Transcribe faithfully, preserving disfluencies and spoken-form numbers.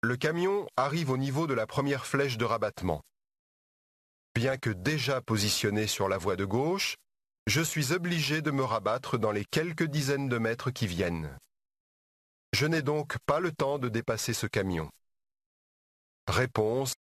Le camion arrive au niveau de la première flèche de rabattement. Bien que déjà positionné sur la voie de gauche, je suis obligé de me rabattre dans les quelques dizaines de mètres qui viennent. Je n'ai donc pas le temps de dépasser ce camion. Réponse: